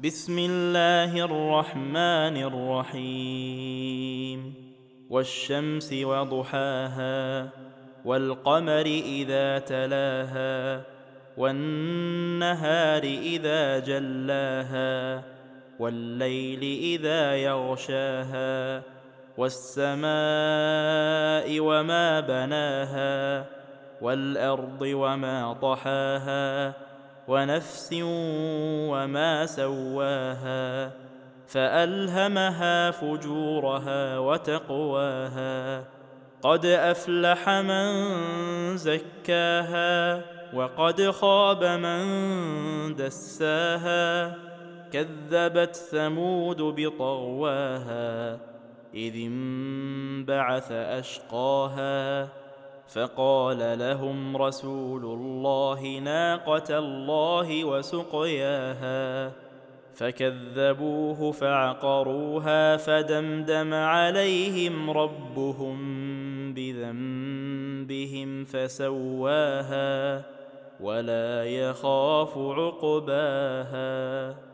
بسم الله الرحمن الرحيم. والشمس وضحاها والقمر إذا تلاها والنهار إذا جلاها والليل إذا يغشاها والسماء وما بناها والأرض وما طحاها ونفس وما سواها فألهمها فجورها وتقواها قد أفلح من زكاها وقد خاب من دساها كذبت ثمود بطغواها إذ انبعث أشقاها فقال لهم رسول الله ناقة الله وسقياها فكذبوه فعقروها فدمدم عليهم ربهم بذنبهم فسواها ولا يخاف عقباها.